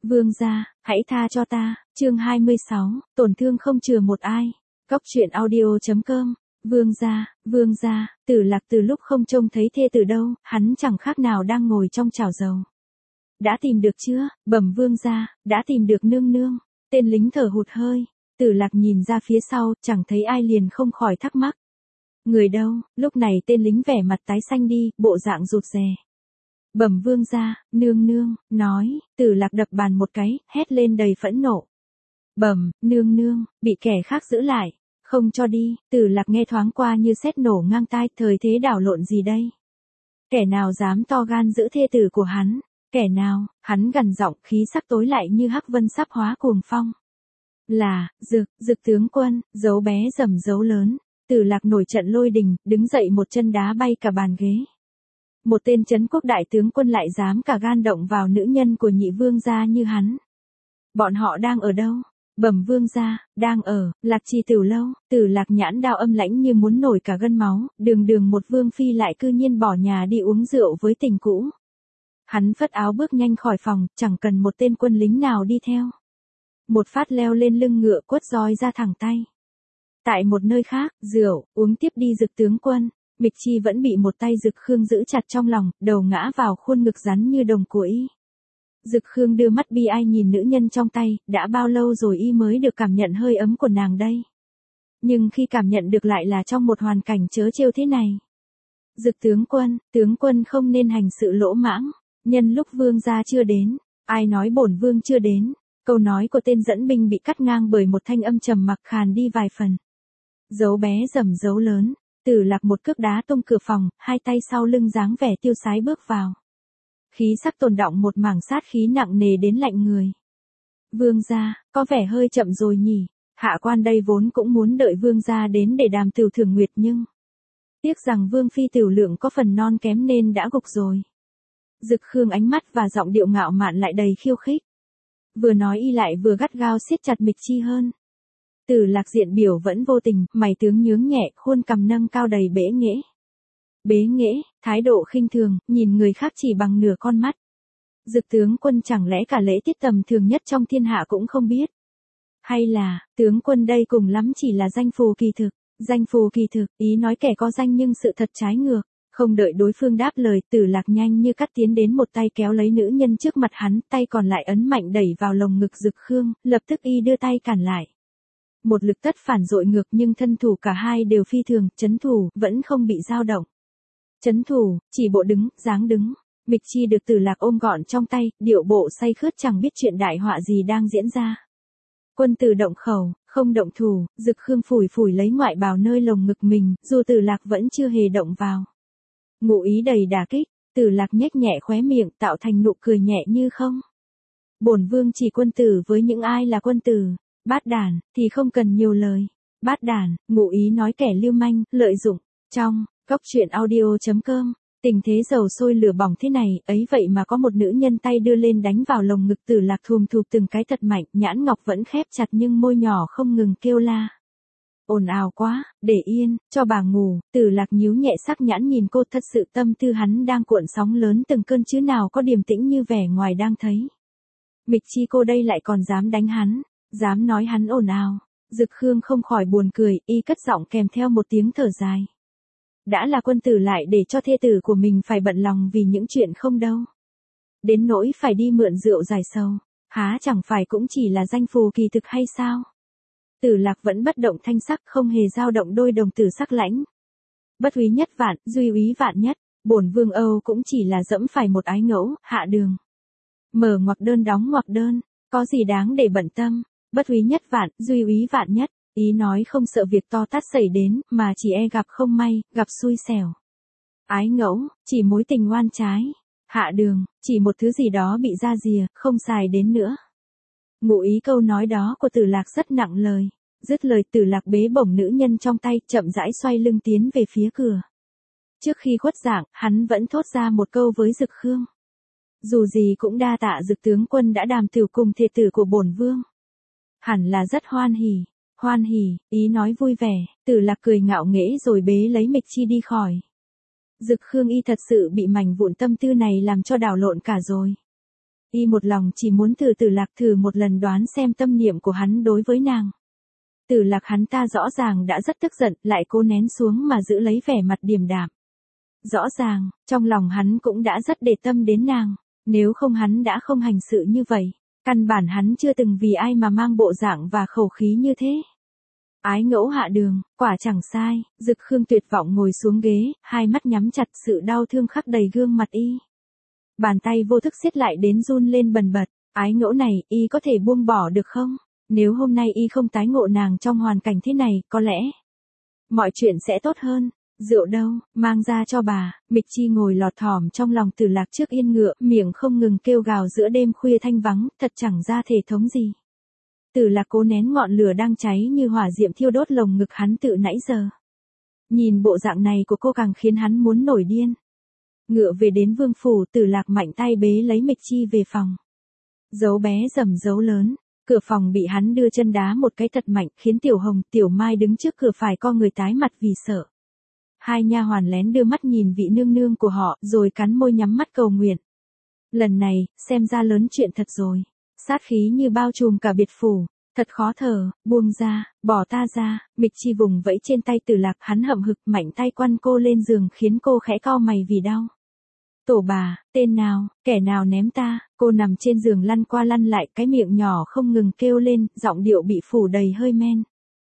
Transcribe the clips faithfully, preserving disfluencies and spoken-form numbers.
Vương gia, hãy tha cho ta, chương hai mươi sáu, tổn thương không chừa một ai. Cóc truyện audio chấm com. Vương gia, vương gia, Tử Lạc từ lúc không trông thấy thê tử đâu, hắn chẳng khác nào đang ngồi trong chảo dầu. Đã tìm được chưa? Bẩm vương gia, đã tìm được nương nương. Tên lính thở hụt hơi. Tử Lạc nhìn ra phía sau, chẳng thấy ai liền không khỏi thắc mắc. Người đâu? Lúc này tên lính vẻ mặt tái xanh đi, bộ dạng rụt rè. Bẩm vương gia, nương nương, nói, Tử Lạc đập bàn một cái, hét lên đầy phẫn nộ. Bẩm, nương nương, bị kẻ khác giữ lại, không cho đi. Tử Lạc nghe thoáng qua như sét nổ ngang tai, thời thế đảo lộn gì đây? Kẻ nào dám to gan giữ thê tử của hắn? Kẻ nào? Hắn gằn giọng, khí sắc tối lại như hắc vân sắp hóa cuồng phong. Là, Dực, Dực tướng quân, dấu bé dầm dấu lớn. Tử Lạc nổi trận lôi đình, đứng dậy một chân đá bay cả bàn ghế. Một tên trấn quốc đại tướng quân lại dám cả gan động vào nữ nhân của nhị vương gia như hắn. Bọn họ đang ở đâu? Bẩm vương gia, đang ở Lạc Trì Tiểu lâu. Tử Lạc nhãn đao âm lãnh như muốn nổi cả gân máu, đường đường một vương phi lại cư nhiên bỏ nhà đi uống rượu với tình cũ. Hắn phất áo bước nhanh khỏi phòng, chẳng cần một tên quân lính nào đi theo. Một phát leo lên lưng ngựa, quất roi ra thẳng tay. Tại một nơi khác, rượu, uống tiếp đi Dực tướng quân. Mịch Chi vẫn bị một tay Dực Khương giữ chặt trong lòng, đầu ngã vào khuôn ngực rắn như đồng của y. Dực Khương đưa mắt bi ai nhìn nữ nhân trong tay, đã bao lâu rồi y mới được cảm nhận hơi ấm của nàng đây. Nhưng khi cảm nhận được lại là trong một hoàn cảnh trớ trêu thế này. Dực tướng quân, tướng quân không nên hành sự lỗ mãng, nhân lúc vương gia chưa đến, ai nói bổn vương chưa đến. Câu nói của tên dẫn binh bị cắt ngang bởi một thanh âm trầm mặc khàn đi vài phần. Dấu bé dầm dấu lớn. Tử Lạc một cước đá tung cửa phòng, hai tay sau lưng dáng vẻ tiêu sái bước vào. Khí sắc tồn đọng một mảng sát khí nặng nề đến lạnh người. Vương gia, có vẻ hơi chậm rồi nhỉ. Hạ quan đây vốn cũng muốn đợi vương gia đến để đàm tửu thưởng nguyệt nhưng tiếc rằng vương phi tiểu lượng có phần non kém nên đã gục rồi. Dực Khương ánh mắt và giọng điệu ngạo mạn lại đầy khiêu khích. Vừa nói y lại vừa gắt gao siết chặt Mịch Chi hơn. Tử Lạc diện biểu vẫn vô tình, mày tướng nhướng nhẹ, khuôn cằm nâng cao đầy bẽ nghễ. Bế nghễ, thái độ khinh thường, nhìn người khác chỉ bằng nửa con mắt. Dực tướng quân chẳng lẽ cả lễ tiết tầm thường nhất trong thiên hạ cũng không biết? Hay là, tướng quân đây cùng lắm chỉ là danh phù kỳ thực, danh phù kỳ thực, ý nói kẻ có danh nhưng sự thật trái ngược. Không đợi đối phương đáp lời, Tử Lạc nhanh như cắt tiến đến một tay kéo lấy nữ nhân trước mặt hắn, tay còn lại ấn mạnh đẩy vào lồng ngực Dực Khương, lập tức y đưa tay cản lại. Một lực tất phản dội ngược nhưng thân thủ cả hai đều phi thường, chấn thủ, vẫn không bị dao động. Chấn thủ, chỉ bộ đứng, dáng đứng. Mịch Chi được Tử Lạc ôm gọn trong tay, điệu bộ say khướt chẳng biết chuyện đại họa gì đang diễn ra. Quân tử động khẩu, không động thủ, Dực Khương phủi phủi lấy ngoại bào nơi lồng ngực mình, dù Tử Lạc vẫn chưa hề động vào. Ngụ ý đầy đả kích, Tử Lạc nhếch nhẹ khóe miệng tạo thành nụ cười nhẹ như không. Bổn vương chỉ quân tử với những ai là quân tử. Bát đản, thì không cần nhiều lời. Bát đản, ngụ ý nói kẻ lưu manh, lợi dụng. Trong, cóc truyện audio chấm com, tình thế dầu sôi lửa bỏng thế này, ấy vậy mà có một nữ nhân tay đưa lên đánh vào lồng ngực Tử Lạc thùm thụp từng cái thật mạnh, nhãn ngọc vẫn khép chặt nhưng môi nhỏ không ngừng kêu la. Ồn ào quá, để yên, cho bà ngủ. Tử Lạc nhíu nhẹ sắc nhãn nhìn cô, thật sự tâm tư hắn đang cuộn sóng lớn từng cơn chứ nào có điềm tĩnh như vẻ ngoài đang thấy. Mịch Chi cô đây lại còn dám đánh hắn. Dám nói hắn ồn ào. Dực Khương không khỏi buồn cười, y cất giọng kèm theo một tiếng thở dài. Đã là quân tử lại để cho thê tử của mình phải bận lòng vì những chuyện không đâu. Đến nỗi phải đi mượn rượu giải sầu, há chẳng phải cũng chỉ là danh phù kỳ thực hay sao? Tử Lạc vẫn bất động thanh sắc, không hề dao động đôi đồng tử sắc lãnh. Bất úy nhất vạn, duy úy vạn nhất, bổn vương Âu cũng chỉ là dẫm phải một ái ngẫu, hạ đường. Mở ngoặc đơn đóng ngoặc đơn, có gì đáng để bận tâm. Bất úy nhất vạn, duy úy vạn nhất, ý nói không sợ việc to tát xảy đến, mà chỉ e gặp không may, gặp xui xẻo. Ái ngẫu, chỉ mối tình oan trái. Hạ đường, chỉ một thứ gì đó bị ra rìa, không xài đến nữa. Ngụ ý câu nói đó của Tử Lạc rất nặng lời. Dứt lời Tử Lạc bế bổng nữ nhân trong tay, chậm rãi xoay lưng tiến về phía cửa. Trước khi khuất dạng, hắn vẫn thốt ra một câu với Dực Khương. Dù gì cũng đa tạ Dực tướng quân đã đàm tửu cùng thê tử của bổn vương. Hẳn là rất hoan hỉ, hoan hỉ, ý nói vui vẻ. Tử Lạc cười ngạo nghễ rồi bế lấy Mịch Chi đi khỏi. Dực Khương y thật sự bị mảnh vụn tâm tư này làm cho đảo lộn cả rồi. Y một lòng chỉ muốn thử Tử Lạc thử một lần đoán xem tâm niệm của hắn đối với nàng. Tử Lạc hắn ta rõ ràng đã rất tức giận, lại cố nén xuống mà giữ lấy vẻ mặt điềm đạm. Rõ ràng, trong lòng hắn cũng đã rất để tâm đến nàng, nếu không hắn đã không hành sự như vậy. Căn bản hắn chưa từng vì ai mà mang bộ dạng và khẩu khí như thế. Ái ngẫu hạ đường, quả chẳng sai, Dực Khương tuyệt vọng ngồi xuống ghế, hai mắt nhắm chặt, sự đau thương khắc đầy gương mặt y. Bàn tay vô thức siết lại đến run lên bần bật, ái ngẫu này, y có thể buông bỏ được không? Nếu hôm nay y không tái ngộ nàng trong hoàn cảnh thế này, có lẽ mọi chuyện sẽ tốt hơn. Rượu đâu, mang ra cho bà. Mịch Chi ngồi lọt thỏm trong lòng Tử Lạc trước yên ngựa, miệng không ngừng kêu gào giữa đêm khuya thanh vắng, thật chẳng ra thể thống gì. Tử Lạc cố nén ngọn lửa đang cháy như hỏa diệm thiêu đốt lồng ngực hắn tự nãy giờ. Nhìn bộ dạng này của cô càng khiến hắn muốn nổi điên. Ngựa về đến vương phủ, Tử Lạc mạnh tay bế lấy Mịch Chi về phòng. Dấu bé dầm dấu lớn, cửa phòng bị hắn đưa chân đá một cái thật mạnh, khiến Tiểu Hồng, Tiểu Mai đứng trước cửa phải co người tái mặt vì sợ. Hai nha hoàn lén đưa mắt nhìn vị nương nương của họ, rồi cắn môi nhắm mắt cầu nguyện. Lần này, xem ra lớn chuyện thật rồi. Sát khí như bao trùm cả biệt phủ. Thật khó thở, buông ra, bỏ ta ra. Mịch Chi vùng vẫy trên tay Tử Lạc, hắn hậm hực mạnh tay quăn cô lên giường khiến cô khẽ cau mày vì đau. Tổ bà, tên nào, kẻ nào ném ta? Cô nằm trên giường lăn qua lăn lại, cái miệng nhỏ không ngừng kêu lên, giọng điệu bị phủ đầy hơi men.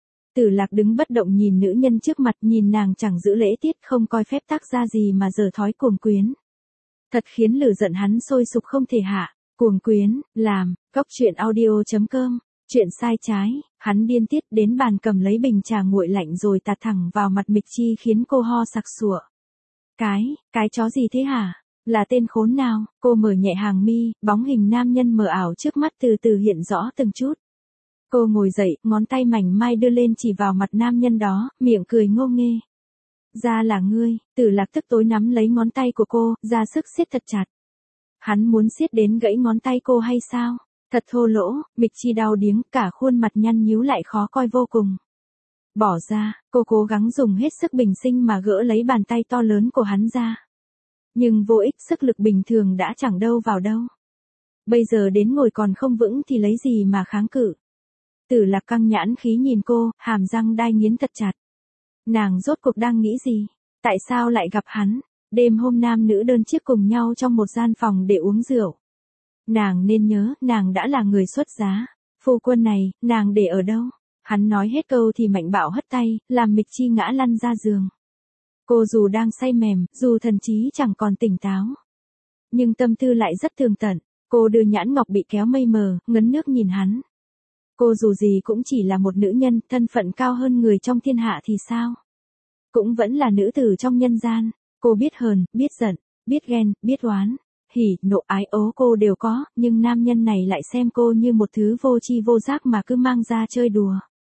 Tử Lạc đứng bất động nhìn nữ nhân trước mặt, nhìn nàng chẳng giữ lễ tiết, không coi phép tắc ra gì mà giở thói cuồng quyến. Thật khiến lửa giận hắn sôi sục không thể hạ. Cuồng quyến, làm, góc truyện audio chấm com, chuyện sai trái, hắn điên tiết đến bàn cầm lấy bình trà nguội lạnh rồi tạt thẳng vào mặt Mịch Chi khiến cô ho sặc sụa. Cái, cái chó gì thế hả? Là tên khốn nào? Cô mở nhẹ hàng mi, bóng hình nam nhân mờ ảo trước mắt từ từ hiện rõ từng chút. Cô ngồi dậy, ngón tay mảnh mai đưa lên chỉ vào mặt nam nhân đó, miệng cười ngô nghê. Ra là ngươi. Tử Lạc tức tối nắm lấy ngón tay của cô, ra sức siết thật chặt. Hắn muốn siết đến gãy ngón tay cô hay sao? Thật thô lỗ. Mịch Chi đau điếng, cả khuôn mặt nhăn nhíu lại khó coi vô cùng. Bỏ ra, cô cố gắng dùng hết sức bình sinh mà gỡ lấy bàn tay to lớn của hắn ra. Nhưng vô ích, sức lực bình thường đã chẳng đâu vào đâu. Bây giờ đến ngồi còn không vững thì lấy gì mà kháng cự. Tử Lạc căng nhãn khí nhìn cô, hàm răng đai nghiến thật chặt. Nàng rốt cuộc đang nghĩ gì? Tại sao lại gặp hắn? Đêm hôm nam nữ đơn chiếc cùng nhau trong một gian phòng để uống rượu. Nàng nên nhớ, nàng đã là người xuất giá. Phu quân này, nàng để ở đâu? Hắn nói hết câu thì mạnh bạo hất tay, làm Mịch Chi ngã lăn ra giường. Cô dù đang say mềm, dù thần trí chẳng còn tỉnh táo, nhưng tâm tư lại rất tường tận. Cô đưa nhãn ngọc bị kéo mây mờ, ngấn nước nhìn hắn. Cô dù gì cũng chỉ là một nữ nhân, thân phận cao hơn người trong thiên hạ thì sao? Cũng vẫn là nữ tử trong nhân gian. Cô biết hờn, biết giận, biết ghen, biết oán, hỉ, nộ, ái ố cô đều có, nhưng nam nhân này lại xem cô như một thứ vô tri vô giác mà cứ mang ra chơi đùa.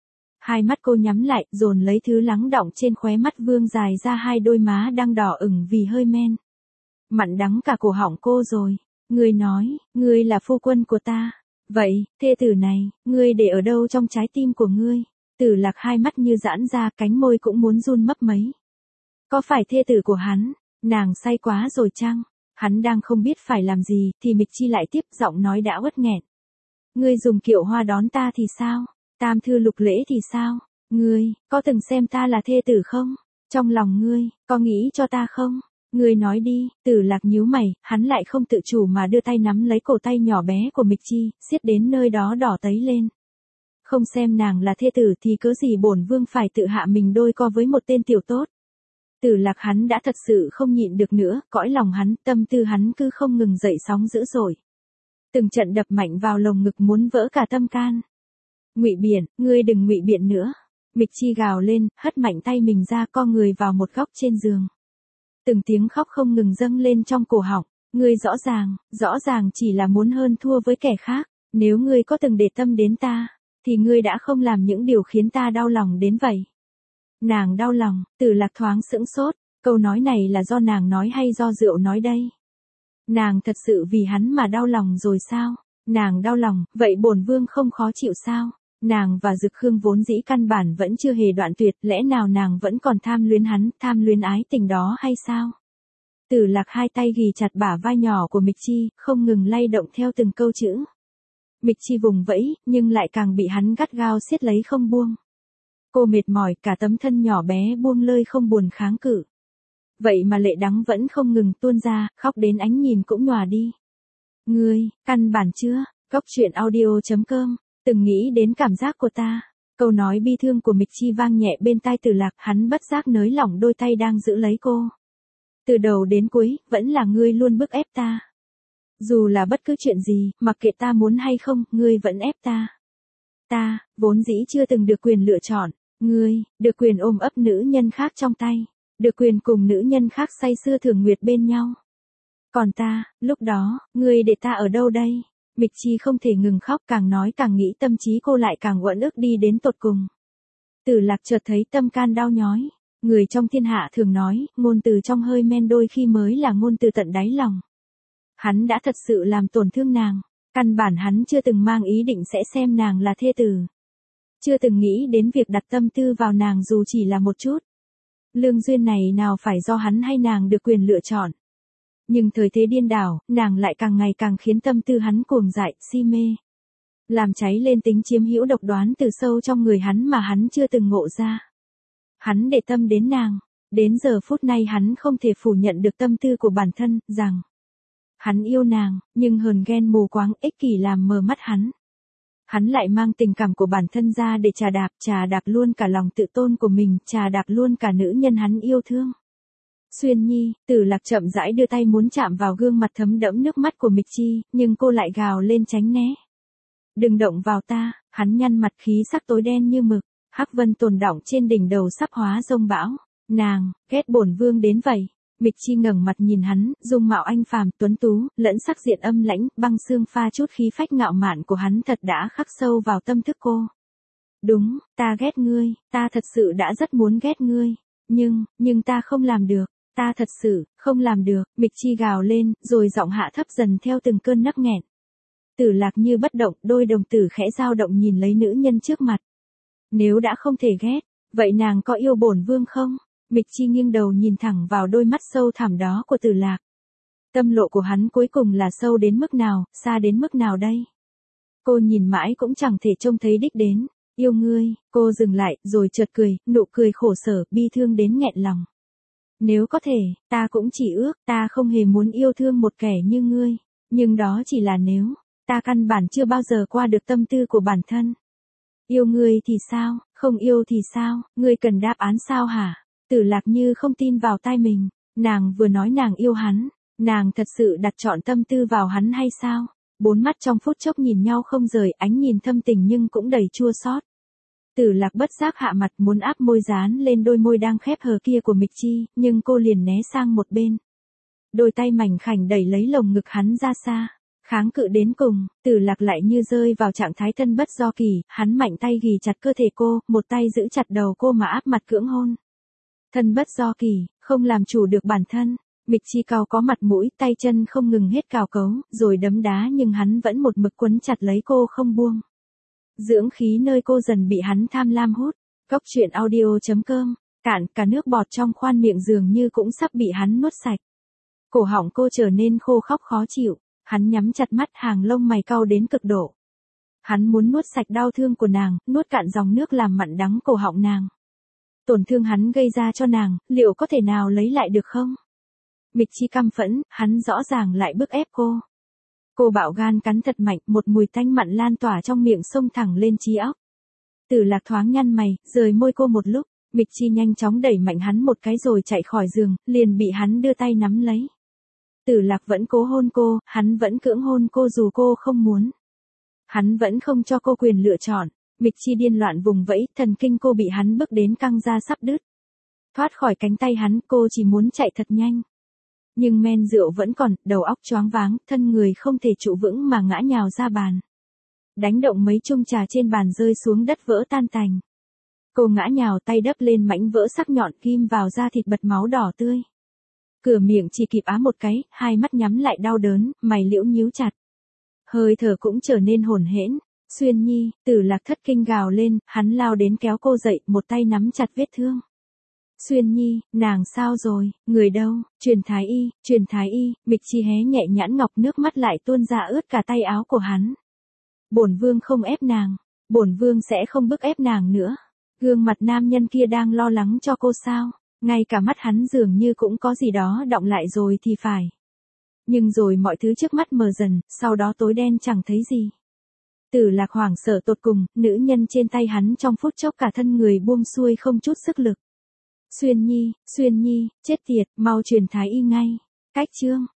Hai mắt cô nhắm lại, dồn lấy thứ lắng đọng trên khóe mắt vương dài ra hai đôi má đang đỏ ửng vì hơi men. Mặn đắng cả cổ họng cô rồi. Ngươi nói, ngươi là phu quân của ta. Vậy, thê tử này, ngươi để ở đâu trong trái tim của ngươi? Tử Lạc hai mắt như giãn ra, cánh môi cũng muốn run mấp mấy. Có phải thê tử của hắn? Nàng say quá rồi chăng? Hắn đang không biết phải làm gì, thì Mịch Chi lại tiếp, giọng nói đã uất nghẹn. Ngươi dùng kiệu hoa đón ta thì sao? Tam thư lục lễ thì sao? Ngươi, có từng xem ta là thê tử không? Trong lòng ngươi, có nghĩ cho ta không? Ngươi nói đi. Tử Lạc nhíu mày, hắn lại không tự chủ mà đưa tay nắm lấy cổ tay nhỏ bé của Mịch Chi, siết đến nơi đó đỏ tấy lên. Không xem nàng là thê tử thì cớ gì bổn vương phải tự hạ mình đôi co với một tên tiểu tốt. Tử Lạc hắn đã thật sự không nhịn được nữa, cõi lòng hắn, tâm tư hắn cứ không ngừng dậy sóng dữ dội. Từng trận đập mạnh vào lồng ngực muốn vỡ cả tâm can. Ngụy biện, ngươi đừng ngụy biện nữa. Mịch Chi gào lên, hất mạnh tay mình ra, co người vào một góc trên giường. Từng tiếng khóc không ngừng dâng lên trong cổ họng. Ngươi rõ ràng, rõ ràng chỉ là muốn hơn thua với kẻ khác. Nếu ngươi có từng để tâm đến ta, thì ngươi đã không làm những điều khiến ta đau lòng đến vậy. Nàng đau lòng. Tử Lạc thoáng sững sốt. Câu nói này là do nàng nói hay do rượu nói đây? Nàng thật sự vì hắn mà đau lòng rồi sao? Nàng đau lòng, vậy bổn vương không khó chịu sao? Nàng và Dực Khương vốn dĩ căn bản vẫn chưa hề đoạn tuyệt, lẽ nào nàng vẫn còn tham luyến hắn, tham luyến ái tình đó hay sao? Tử Lạc hai tay ghì chặt bả vai nhỏ của Mịch Chi, không ngừng lay động theo từng câu chữ. Mịch Chi vùng vẫy, nhưng lại càng bị hắn gắt gao siết lấy không buông. Cô mệt mỏi, cả tấm thân nhỏ bé buông lơi không buồn kháng cự. Vậy mà lệ đắng vẫn không ngừng tuôn ra, khóc đến ánh nhìn cũng nhòa đi. Ngươi, căn bản chưa, Cốc truyện audio chấm com, từng nghĩ đến cảm giác của ta. Câu nói bi thương của Mịch Chi vang nhẹ bên tai Tử Lạc, hắn bất giác nới lỏng đôi tay đang giữ lấy cô. Từ đầu đến cuối, vẫn là ngươi luôn bức ép ta. Dù là bất cứ chuyện gì, mặc kệ ta muốn hay không, ngươi vẫn ép ta. Ta, vốn dĩ chưa từng được quyền lựa chọn. Ngươi, được quyền ôm ấp nữ nhân khác trong tay. Được quyền cùng nữ nhân khác say sưa thường nguyệt bên nhau. Còn ta, lúc đó, ngươi để ta ở đâu đây? Mịch Chi không thể ngừng khóc, càng nói càng nghĩ tâm trí cô lại càng uất ức đi đến tột cùng. Tử Lạc chợt thấy tâm can đau nhói. Người trong thiên hạ thường nói, ngôn từ trong hơi men đôi khi mới là ngôn từ tận đáy lòng. Hắn đã thật sự làm tổn thương nàng. Căn bản hắn chưa từng mang ý định sẽ xem nàng là thê tử. Chưa từng nghĩ đến việc đặt tâm tư vào nàng dù chỉ là một chút. Lương duyên này nào phải do hắn hay nàng được quyền lựa chọn. Nhưng thời thế điên đảo, nàng lại càng ngày càng khiến tâm tư hắn cuồng dại, si mê. Làm cháy lên tính chiếm hữu độc đoán từ sâu trong người hắn mà hắn chưa từng ngộ ra. Hắn để tâm đến nàng. Đến giờ phút này hắn không thể phủ nhận được tâm tư của bản thân, rằng hắn yêu nàng, nhưng hờn ghen mù quáng ích kỷ làm mờ mắt hắn. Hắn lại mang tình cảm của bản thân ra để trà đạp, trà đạp luôn cả lòng tự tôn của mình, trà đạp luôn cả nữ nhân hắn yêu thương. Xuyên Nhi, Tử Lạc chậm rãi đưa tay muốn chạm vào gương mặt thấm đẫm nước mắt của Mịch Chi, nhưng cô lại gào lên tránh né. Đừng động vào ta, hắn nhăn mặt khí sắc tối đen như mực, hắc vân tồn đọng trên đỉnh đầu sắp hóa rông bão. Nàng, ghét bổn vương đến vậy. Mịch Chi ngẩng mặt nhìn hắn, dung mạo anh phàm tuấn tú, lẫn sắc diện âm lãnh, băng xương pha chút khí phách ngạo mạn của hắn thật đã khắc sâu vào tâm thức cô. Đúng, ta ghét ngươi, ta thật sự đã rất muốn ghét ngươi, nhưng, nhưng ta không làm được, ta thật sự, không làm được, Mịch Chi gào lên, rồi giọng hạ thấp dần theo từng cơn nấc nghẹn. Tử Lạc như bất động, đôi đồng tử khẽ dao động nhìn lấy nữ nhân trước mặt. Nếu đã không thể ghét, vậy nàng có yêu bổn vương không? Mịch Chi nghiêng đầu nhìn thẳng vào đôi mắt sâu thẳm đó của Tử Lạc. Tâm lộ của hắn cuối cùng là sâu đến mức nào, xa đến mức nào đây? Cô nhìn mãi cũng chẳng thể trông thấy đích đến. Yêu ngươi, cô dừng lại, rồi chợt cười, nụ cười khổ sở, bi thương đến nghẹn lòng. Nếu có thể, ta cũng chỉ ước, ta không hề muốn yêu thương một kẻ như ngươi. Nhưng đó chỉ là nếu, ta căn bản chưa bao giờ qua được tâm tư của bản thân. Yêu ngươi thì sao, không yêu thì sao, ngươi cần đáp án sao hả? Tử Lạc như không tin vào tai mình, nàng vừa nói nàng yêu hắn, nàng thật sự đặt trọn tâm tư vào hắn hay sao? Bốn mắt trong phút chốc nhìn nhau không rời, ánh nhìn thâm tình nhưng cũng đầy chua xót. Tử Lạc bất giác hạ mặt muốn áp môi dán lên đôi môi đang khép hờ kia của Mịch Chi, nhưng cô liền né sang một bên. Đôi tay mảnh khảnh đẩy lấy lồng ngực hắn ra xa, kháng cự đến cùng, Tử Lạc lại như rơi vào trạng thái thân bất do kỳ, hắn mạnh tay ghì chặt cơ thể cô, một tay giữ chặt đầu cô mà áp mặt cưỡng hôn. Thân bất do kỳ, không làm chủ được bản thân, Mịch Chi cau có mặt mũi, tay chân không ngừng hết cào cấu, rồi đấm đá nhưng hắn vẫn một mực quấn chặt lấy cô không buông. Dưỡng khí nơi cô dần bị hắn tham lam hút. Cốc truyện audio chấm com, cạn cả nước bọt trong khoan miệng dường như cũng sắp bị hắn nuốt sạch. Cổ họng cô trở nên khô khóc khó chịu, hắn nhắm chặt mắt, hàng lông mày cau đến cực độ. Hắn muốn nuốt sạch đau thương của nàng, nuốt cạn dòng nước làm mặn đắng cổ họng nàng. Tổn thương hắn gây ra cho nàng, liệu có thể nào lấy lại được không? Mịch Chi căm phẫn, hắn rõ ràng lại bức ép cô. Cô bạo gan cắn thật mạnh, một mùi tanh mặn lan tỏa trong miệng xông thẳng lên trí óc. Tử Lạc thoáng nhăn mày, rời môi cô một lúc, Mịch Chi nhanh chóng đẩy mạnh hắn một cái rồi chạy khỏi giường, liền bị hắn đưa tay nắm lấy. Tử Lạc vẫn cố hôn cô, hắn vẫn cưỡng hôn cô dù cô không muốn. Hắn vẫn không cho cô quyền lựa chọn. Mịch Chi điên loạn vùng vẫy, thần kinh cô bị hắn bức đến căng ra sắp đứt. Thoát khỏi cánh tay hắn, cô chỉ muốn chạy thật nhanh. Nhưng men rượu vẫn còn, đầu óc choáng váng, thân người không thể trụ vững mà ngã nhào ra bàn. Đánh động mấy chung trà trên bàn rơi xuống đất vỡ tan tành. Cô ngã nhào, tay đắp lên mảnh vỡ sắc nhọn, ghim vào da thịt bật máu đỏ tươi. Cửa miệng chỉ kịp á một cái, hai mắt nhắm lại đau đớn, mày liễu nhíu chặt. Hơi thở cũng trở nên hổn hển. Xuyên Nhi, Tử Lạc thất kinh gào lên, hắn lao đến kéo cô dậy, một tay nắm chặt vết thương. Xuyên Nhi, nàng sao rồi, người đâu, truyền thái y, truyền thái y, Mịch Chi hé nhẹ nhãn ngọc nước mắt lại tuôn ra ướt cả tay áo của hắn. Bổn vương không ép nàng, bổn vương sẽ không bức ép nàng nữa. Gương mặt nam nhân kia đang lo lắng cho cô sao, ngay cả mắt hắn dường như cũng có gì đó đọng lại rồi thì phải. Nhưng rồi mọi thứ trước mắt mờ dần, sau đó tối đen chẳng thấy gì. Tử Lạc hoảng sợ tột cùng, nữ nhân trên tay hắn trong phút chốc cả thân người buông xuôi không chút sức lực. Xuyên Nhi, Xuyên Nhi, chết tiệt, mau truyền thái y ngay. Cách chương